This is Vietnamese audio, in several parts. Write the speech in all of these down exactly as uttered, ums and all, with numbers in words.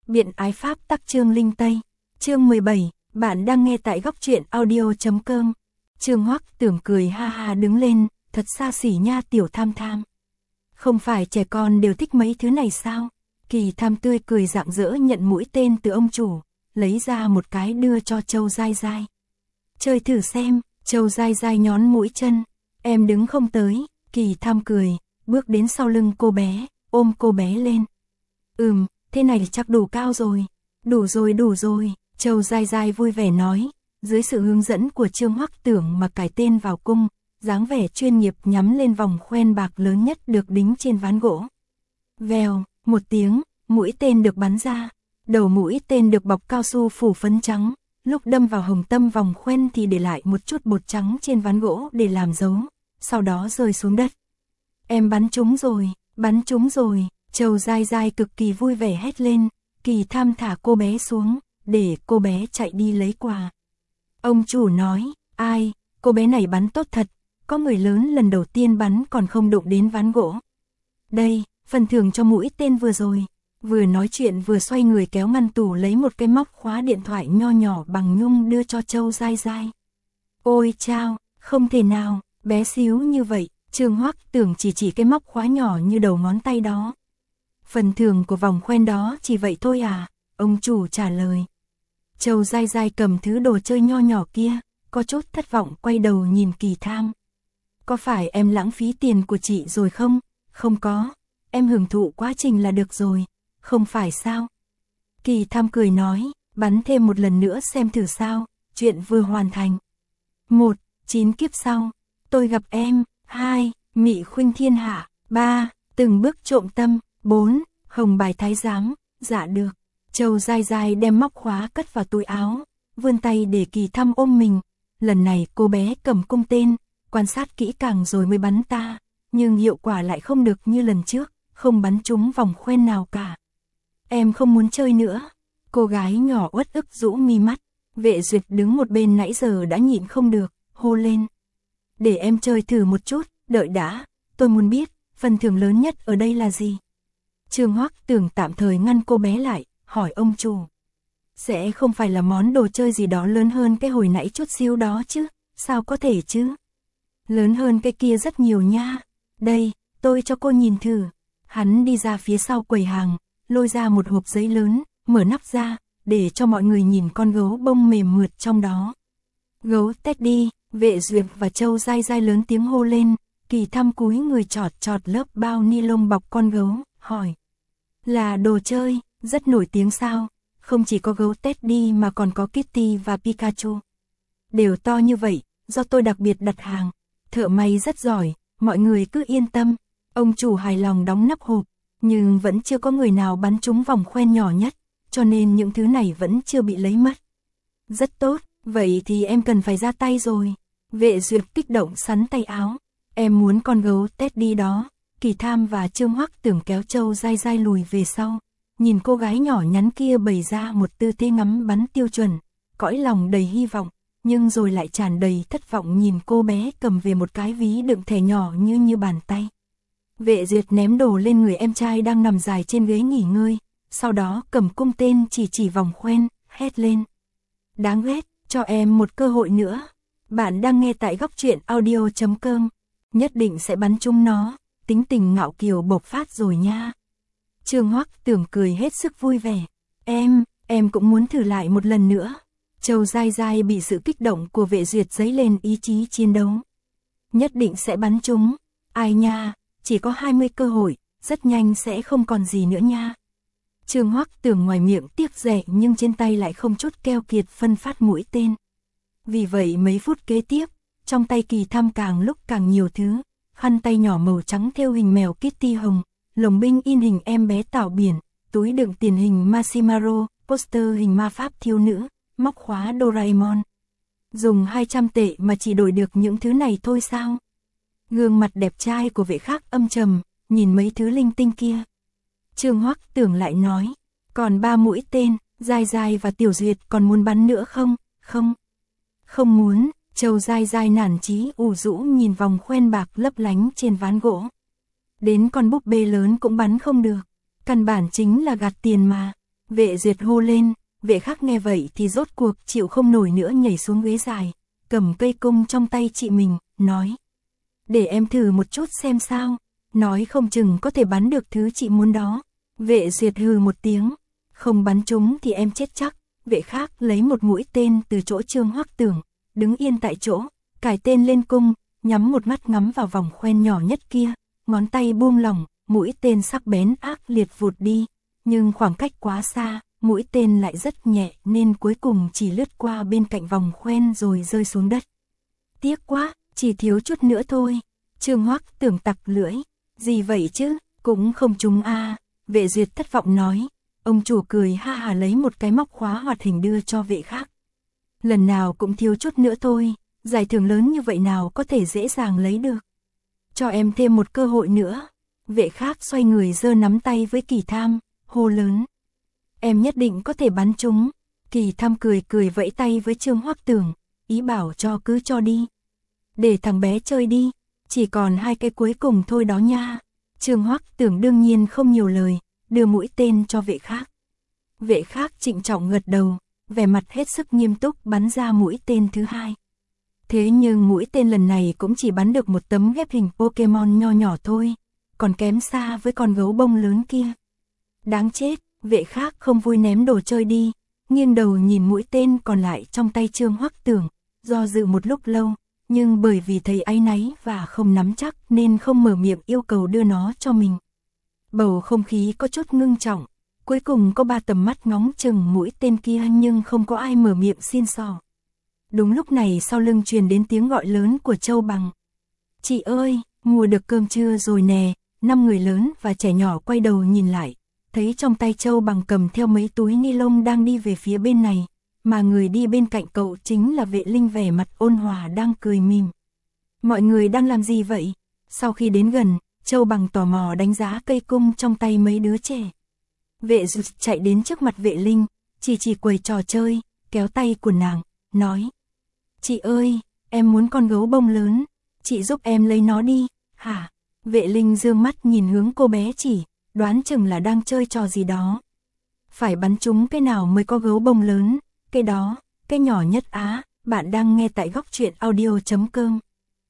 Biện ái pháp tắc Trương Linh Tây. Chương mười bảy, bạn đang nghe tại góc truyện audio.com. Trương Hoắc Tưởng cười ha ha đứng lên, thật xa xỉ nha tiểu tham tham. Không phải trẻ con đều thích mấy thứ này sao? Kỳ Tham tươi cười rạng rỡ nhận mũi tên từ ông chủ, lấy ra một cái đưa cho Châu Giai Giai. Chơi thử xem. Châu Giai Giai nhón mũi chân. Em đứng không tới. Kỳ Tham cười, bước đến sau lưng cô bé, ôm cô bé lên. Ừm, thế này chắc đủ cao rồi. Đủ rồi đủ rồi, Châu Giai Giai vui vẻ nói, dưới sự hướng dẫn của Trương Hoắc Tưởng mà cải tên vào cung, dáng vẻ chuyên nghiệp nhắm lên vòng khoen bạc lớn nhất được đính trên ván gỗ. Vèo, một tiếng, mũi tên được bắn ra. Đầu mũi tên được bọc cao su phủ phấn trắng, lúc đâm vào hồng tâm vòng khoen thì để lại một chút bột trắng trên ván gỗ để làm dấu, sau đó rơi xuống đất. Em bắn trúng rồi, bắn trúng rồi, Châu Giai Giai cực kỳ vui vẻ hét lên. Kỳ Tham thả cô bé xuống, để cô bé chạy đi lấy quà. Ông chủ nói, ai, cô bé này bắn tốt thật, có người lớn lần đầu tiên bắn còn không đụng đến ván gỗ. Đây, phần thưởng cho mũi tên vừa rồi. Vừa nói chuyện vừa xoay người kéo ngăn tủ lấy một cái móc khóa điện thoại nho nhỏ bằng nhung đưa cho Châu Giai Giai. Ôi chao, không thể nào, bé xíu như vậy. Trương Hoắc Tưởng chỉ chỉ cái móc khóa nhỏ như đầu ngón tay đó. Phần thưởng của vòng khoen đó chỉ vậy thôi à? Ông chủ trả lời. Châu Giai Giai cầm thứ đồ chơi nho nhỏ kia, có chút thất vọng quay đầu nhìn Kỳ Tham. Có phải em lãng phí tiền của chị rồi không? Không có, em hưởng thụ quá trình là được rồi, không phải sao? Kỳ Tham cười nói, bắn thêm một lần nữa xem thử sao, chuyện vừa hoàn thành. Một, chín kiếp sau, tôi gặp em. Hai, Mị khuynh thiên hạ. Ba, từng bước trộm tâm. Bốn, hồng bài thái giám. Dạ được. Châu Giai Giai đem móc khóa cất vào túi áo, vươn tay để Kỳ Tham ôm mình. Lần này cô bé cầm cung tên, quan sát kỹ càng rồi mới bắn ta, nhưng hiệu quả lại không được như lần trước, không bắn trúng vòng khoen nào cả. Em không muốn chơi nữa. Cô gái nhỏ uất ức rũ mi mắt. Vệ Duyệt đứng một bên nãy giờ đã nhịn không được, hô lên. Để em chơi thử một chút, đợi đã, tôi muốn biết, phần thưởng lớn nhất ở đây là gì? Trương Hoắc Tưởng tạm thời ngăn cô bé lại, hỏi ông chủ. Sẽ không phải là món đồ chơi gì đó lớn hơn cái hồi nãy chút xíu đó chứ, sao có thể chứ? Lớn hơn cái kia rất nhiều nha. Đây, tôi cho cô nhìn thử. Hắn đi ra phía sau quầy hàng, lôi ra một hộp giấy lớn, mở nắp ra, để cho mọi người nhìn con gấu bông mềm mượt trong đó. Gấu Teddy. Vệ Duyệt và Châu Giai Giai lớn tiếng hô lên. Kỳ Tham cúi người chọt chọt lớp bao ni lông bọc con gấu, hỏi. Là đồ chơi, rất nổi tiếng sao? Không chỉ có gấu Teddy mà còn có Kitty và Pikachu. Đều to như vậy, do tôi đặc biệt đặt hàng. Thợ may rất giỏi, mọi người cứ yên tâm. Ông chủ hài lòng đóng nắp hộp, nhưng vẫn chưa có người nào bắn trúng vòng khoen nhỏ nhất, cho nên những thứ này vẫn chưa bị lấy mất. Rất tốt. Vậy thì em cần phải ra tay rồi. Vệ Duyệt kích động sắn tay áo. Em muốn con gấu Teddy đó. Kỳ Tham và Trương Hoắc Tưởng kéo Châu Giai Giai lùi về sau. Nhìn cô gái nhỏ nhắn kia bày ra một tư thế ngắm bắn tiêu chuẩn. Cõi lòng đầy hy vọng, nhưng rồi lại tràn đầy thất vọng nhìn cô bé cầm về một cái ví đựng thẻ nhỏ như như bàn tay. Vệ Duyệt ném đồ lên người em trai đang nằm dài trên ghế nghỉ ngơi. Sau đó cầm cung tên chỉ chỉ vòng khoen, hét lên. Đáng ghét. Cho em một cơ hội nữa. Bạn đang nghe tại góc truyện audio.com. Nhất định sẽ bắn trúng nó. Tính tình ngạo kiều bộc phát rồi nha. Trương Hoắc Tưởng cười hết sức vui vẻ. Em, em cũng muốn thử lại một lần nữa. Châu Giai Giai bị sự kích động của Vệ Duyệt dấy lên ý chí chiến đấu. Nhất định sẽ bắn trúng. Ai nha, chỉ có hai mươi cơ hội, rất nhanh sẽ không còn gì nữa nha. Trương Hoắc Tưởng ngoài miệng tiếc rẻ nhưng trên tay lại không chút keo kiệt phân phát mũi tên. Vì vậy mấy phút kế tiếp, trong tay Kỳ Tham càng lúc càng nhiều thứ, khăn tay nhỏ màu trắng thêu hình mèo Kitty hồng, lồng binh in hình em bé tảo biển, túi đựng tiền hình Masimaro, poster hình ma pháp thiếu nữ, móc khóa Doraemon. Dùng hai trăm tệ mà chỉ đổi được những thứ này thôi sao? Gương mặt đẹp trai của Vệ Khắc âm trầm, nhìn mấy thứ linh tinh kia. Trương Hoắc Tưởng lại nói, còn ba mũi tên, Giai Giai và Tiểu Duyệt còn muốn bắn nữa không? Không. Không muốn. Châu Giai Giai nản chí ủ rũ nhìn vòng khoen bạc lấp lánh trên ván gỗ. Đến con búp bê lớn cũng bắn không được. Căn bản chính là gạt tiền mà. Vệ Duyệt hô lên, vệ khác nghe vậy thì rốt cuộc chịu không nổi nữa nhảy xuống ghế dài, cầm cây cung trong tay chị mình, nói. Để em thử một chút xem sao, nói không chừng có thể bắn được thứ chị muốn đó. Vệ Duyệt hừ một tiếng, không bắn trúng thì em chết chắc. Vệ khác lấy một mũi tên từ chỗ Trương Hoắc Tưởng, đứng yên tại chỗ, cài tên lên cung, nhắm một mắt ngắm vào vòng khoen nhỏ nhất kia, ngón tay buông lỏng, mũi tên sắc bén ác liệt vụt đi, nhưng khoảng cách quá xa, mũi tên lại rất nhẹ nên cuối cùng chỉ lướt qua bên cạnh vòng khoen rồi rơi xuống đất. Tiếc quá, chỉ thiếu chút nữa thôi. Trương Hoắc Tưởng tặc lưỡi, gì vậy chứ, cũng không trúng a. Vệ Duyệt thất vọng nói. Ông chủ cười ha hà lấy một cái móc khóa hoạt hình đưa cho vệ khác. Lần nào cũng thiếu chút nữa thôi, giải thưởng lớn như vậy nào có thể dễ dàng lấy được. Cho em thêm một cơ hội nữa. Vệ khác xoay người giơ nắm tay với Kỳ Tham, hô lớn. Em nhất định có thể bắn trúng. Kỳ Tham cười cười vẫy tay với Trương Hoắc Tưởng, ý bảo cho cứ cho đi. Để thằng bé chơi đi, chỉ còn hai cái cuối cùng thôi đó nha. Trương Hoắc Tưởng đương nhiên không nhiều lời, đưa mũi tên cho vệ khác. Vệ khác trịnh trọng gật đầu, vẻ mặt hết sức nghiêm túc bắn ra mũi tên thứ hai. Thế nhưng mũi tên lần này cũng chỉ bắn được một tấm ghép hình Pokemon nho nhỏ thôi, còn kém xa với con gấu bông lớn kia. Đáng chết, vệ khác không vui ném đồ chơi đi, nghiêng đầu nhìn mũi tên còn lại trong tay Trương Hoắc Tưởng, do dự một lúc lâu, nhưng bởi vì thấy áy náy và không nắm chắc nên không mở miệng yêu cầu đưa nó cho mình. Bầu không khí có chút ngưng trọng, cuối cùng có ba tầm mắt ngóng chừng mũi tên kia nhưng không có ai mở miệng xin xỏ. Đúng lúc này sau lưng truyền đến tiếng gọi lớn của Châu Bằng. Chị ơi, mua được cơm trưa rồi nè. Năm người lớn và trẻ nhỏ quay đầu nhìn lại, thấy trong tay Châu Bằng cầm theo mấy túi ni lông đang đi về phía bên này, mà người đi bên cạnh cậu chính là Vệ Linh vẻ mặt ôn hòa đang cười mỉm. Mọi người đang làm gì vậy? Sau khi đến gần, Châu Bằng tò mò đánh giá cây cung trong tay mấy đứa trẻ. Vệ Duyệt chạy đến trước mặt Vệ Linh, chỉ chỉ quầy trò chơi, kéo tay của nàng, nói. Chị ơi, em muốn con gấu bông lớn, chị giúp em lấy nó đi, hả? Vệ Linh dương mắt nhìn hướng cô bé chỉ, đoán chừng là đang chơi trò gì đó. Phải bắn trúng cái nào mới có gấu bông lớn, cái đó, cái nhỏ nhất á, bạn đang nghe tại góc truyện audio chấm com.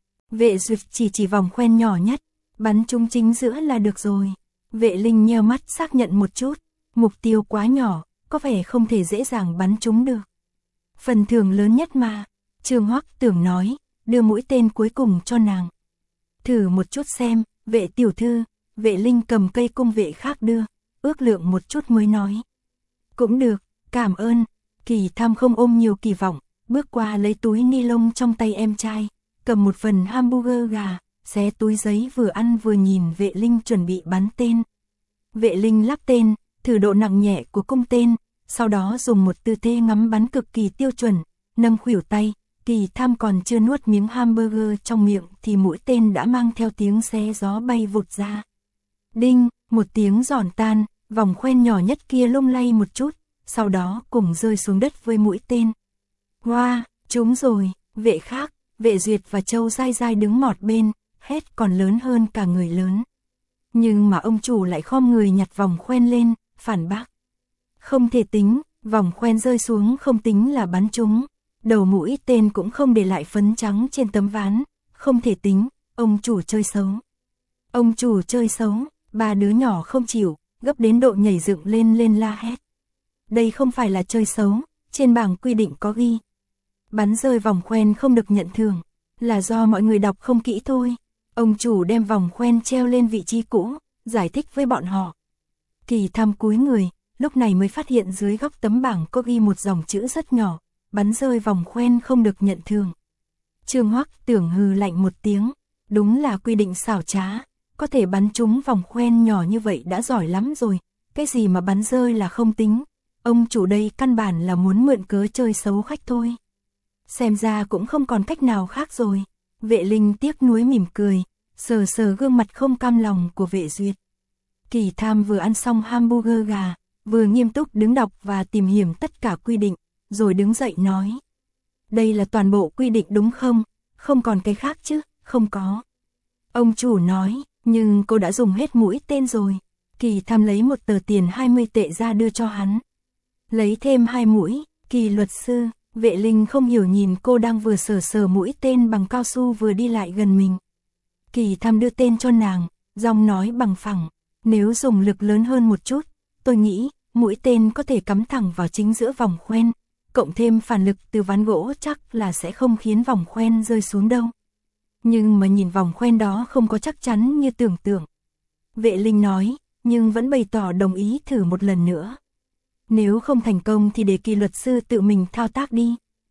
Vệ Duyệt chỉ chỉ vòng khoen nhỏ nhất, bắn trúng chính giữa là được rồi. Vệ Linh nheo mắt xác nhận một chút, mục tiêu quá nhỏ, có vẻ không thể dễ dàng bắn trúng được. Phần thưởng lớn nhất mà, Trương Hoắc Tưởng nói, đưa mũi tên cuối cùng cho nàng. Thử một chút xem, Vệ tiểu thư. Vệ Linh cầm cây cung vệ khác đưa, ước lượng một chút mới nói. Cũng được, cảm ơn. Kỳ Tham không ôm nhiều kỳ vọng, bước qua lấy túi ni lông trong tay em trai, cầm một phần hamburger gà, xé túi giấy vừa ăn vừa nhìn Vệ Linh chuẩn bị bắn tên. Vệ Linh lắp tên, thử độ nặng nhẹ của cung tên, sau đó dùng một tư thế ngắm bắn cực kỳ tiêu chuẩn, nâng khuỷu tay. Kỳ Tham còn chưa nuốt miếng hamburger trong miệng thì mũi tên đã mang theo tiếng xé gió bay vụt ra. Đinh, một tiếng giòn tan, vòng khoen nhỏ nhất kia lung lay một chút, sau đó cùng rơi xuống đất với mũi tên. Hoa, wow, trúng rồi. Vệ khác, Vệ Duyệt và Châu dai dai đứng mọt bên, hét còn lớn hơn cả người lớn. Nhưng mà ông chủ lại khom người nhặt vòng khoen lên, phản bác. Không thể tính, vòng khoen rơi xuống không tính là bắn trúng. Đầu mũi tên cũng không để lại phấn trắng trên tấm ván, không thể tính, ông chủ chơi xấu. Ông chủ chơi xấu, ba đứa nhỏ không chịu, gấp đến độ nhảy dựng lên lên la hét. Đây không phải là chơi xấu, trên bảng quy định có ghi. Bắn rơi vòng khoen không được nhận thưởng, là do mọi người đọc không kỹ thôi. Ông chủ đem vòng khoen treo lên vị trí cũ, giải thích với bọn họ. Kỳ Tham cúi người, lúc này mới phát hiện dưới góc tấm bảng có ghi một dòng chữ rất nhỏ. Bắn rơi vòng khoen không được nhận thưởng. Trương Hoắc Tưởng hừ lạnh một tiếng, đúng là quy định xảo trá, có thể bắn trúng vòng khoen nhỏ như vậy đã giỏi lắm rồi, cái gì mà bắn rơi là không tính, ông chủ đây căn bản là muốn mượn cớ chơi xấu khách thôi. Xem ra cũng không còn cách nào khác rồi. Vệ Linh tiếc nuối mỉm cười, sờ sờ gương mặt không cam lòng của Vệ Duyệt. Kỳ Tham vừa ăn xong hamburger gà, vừa nghiêm túc đứng đọc và tìm hiểu tất cả quy định. Rồi đứng dậy nói. Đây là toàn bộ quy định đúng không? Không còn cái khác chứ? Không có. Ông chủ nói, nhưng cô đã dùng hết mũi tên rồi. Kỳ Tham lấy một tờ tiền hai mươi tệ ra đưa cho hắn, Lấy thêm hai mũi, Kỳ luật sư, Vệ Linh không hiểu nhìn cô đang vừa sờ sờ mũi tên bằng cao su vừa đi lại gần mình. Kỳ Tham đưa tên cho nàng, giọng nói bằng phẳng, nếu dùng lực lớn hơn một chút, tôi nghĩ mũi tên có thể cắm thẳng vào chính giữa vòng khoen, cộng thêm phản lực từ ván gỗ chắc là sẽ không khiến vòng khoen rơi xuống đâu. Nhưng mà nhìn vòng khoen đó không có chắc chắn như tưởng tượng. Vệ Linh nói, nhưng vẫn bày tỏ đồng ý thử một lần nữa. Nếu không thành công thì để Kỳ luật sư tự mình thao tác đi.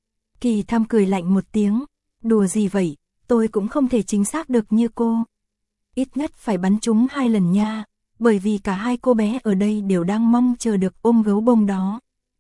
Kỳ Tham cười lạnh một tiếng, đùa gì vậy, tôi cũng không thể chính xác được như cô. Ít nhất phải bắn trúng hai lần nha, bởi vì cả hai cô bé ở đây đều đang mong chờ được ôm gấu bông đó.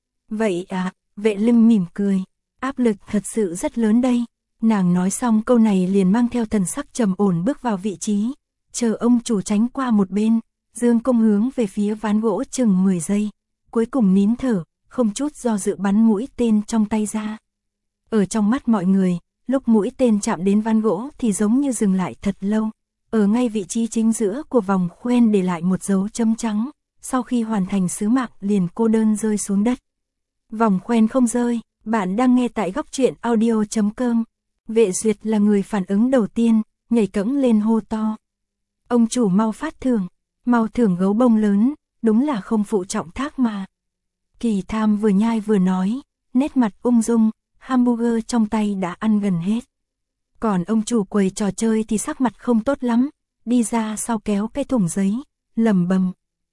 Vậy à, Vệ Linh mỉm cười, áp lực thật sự rất lớn đây. Nàng nói xong câu này liền mang theo thần sắc trầm ổn bước vào vị trí, chờ ông chủ tránh qua một bên, dương công hướng về phía ván gỗ chừng mười giây, cuối cùng nín thở, không chút do dự bắn mũi tên trong tay ra. Ở trong mắt mọi người, lúc mũi tên chạm đến ván gỗ thì giống như dừng lại thật lâu, ở ngay vị trí chính giữa của vòng khoen để lại một dấu chấm trắng, sau khi hoàn thành sứ mạng liền cô đơn rơi xuống đất. Vòng khoen không rơi, bạn đang nghe tại góc truyện audio chấm com. Vệ Duyệt là người phản ứng đầu tiên, nhảy cẫng lên hô to. Ông chủ mau phát thưởng, mau thưởng gấu bông lớn, đúng là không phụ trọng thác mà. Kỳ Tham vừa nhai vừa nói, nét mặt ung dung, hamburger trong tay đã ăn gần hết. Còn ông chủ quầy trò chơi thì sắc mặt không tốt lắm, đi ra sau kéo cái thùng giấy, lẩm bẩm.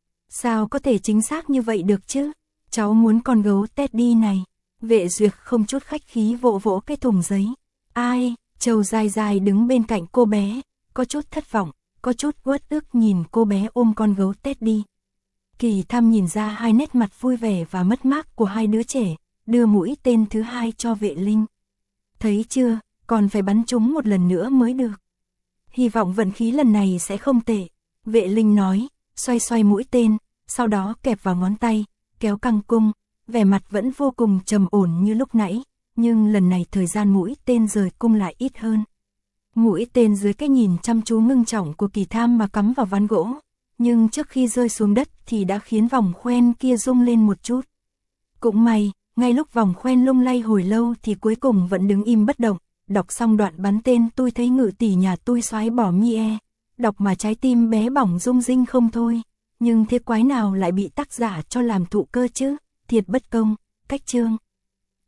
Sao có thể chính xác như vậy được chứ? Cháu muốn con gấu Teddy này. Vệ Duyệt không chút khách khí vỗ vỗ cái thùng giấy. Ai, Châu dài dài đứng bên cạnh cô bé, có chút thất vọng, có chút uất ức nhìn cô bé ôm con gấu Teddy. Kỳ Tham nhìn ra hai nét mặt vui vẻ và mất mát của hai đứa trẻ, đưa mũi tên thứ hai cho Vệ Linh. Thấy chưa, còn phải bắn chúng một lần nữa mới được. Hy vọng vận khí lần này sẽ không tệ, Vệ Linh nói, xoay xoay mũi tên, sau đó kẹp vào ngón tay, kéo căng cung, vẻ mặt vẫn vô cùng trầm ổn như lúc nãy, nhưng lần này thời gian mũi tên rời cung lại ít hơn. Mũi tên dưới cái nhìn chăm chú ngưng trọng của Kỳ Tham mà cắm vào ván gỗ, nhưng trước khi rơi xuống đất thì đã khiến vòng khoen kia rung lên một chút. Cũng may, ngay lúc vòng khoen lung lay hồi lâu thì cuối cùng vẫn đứng im bất động. Đọc xong đoạn bắn tên tôi thấy ngự tỷ nhà tôi xoái bỏ mi e. Đọc mà trái tim bé bỏng rung rinh không thôi. Nhưng thế quái nào lại bị tác giả cho làm thụ cơ chứ, thiệt bất công, cách chương.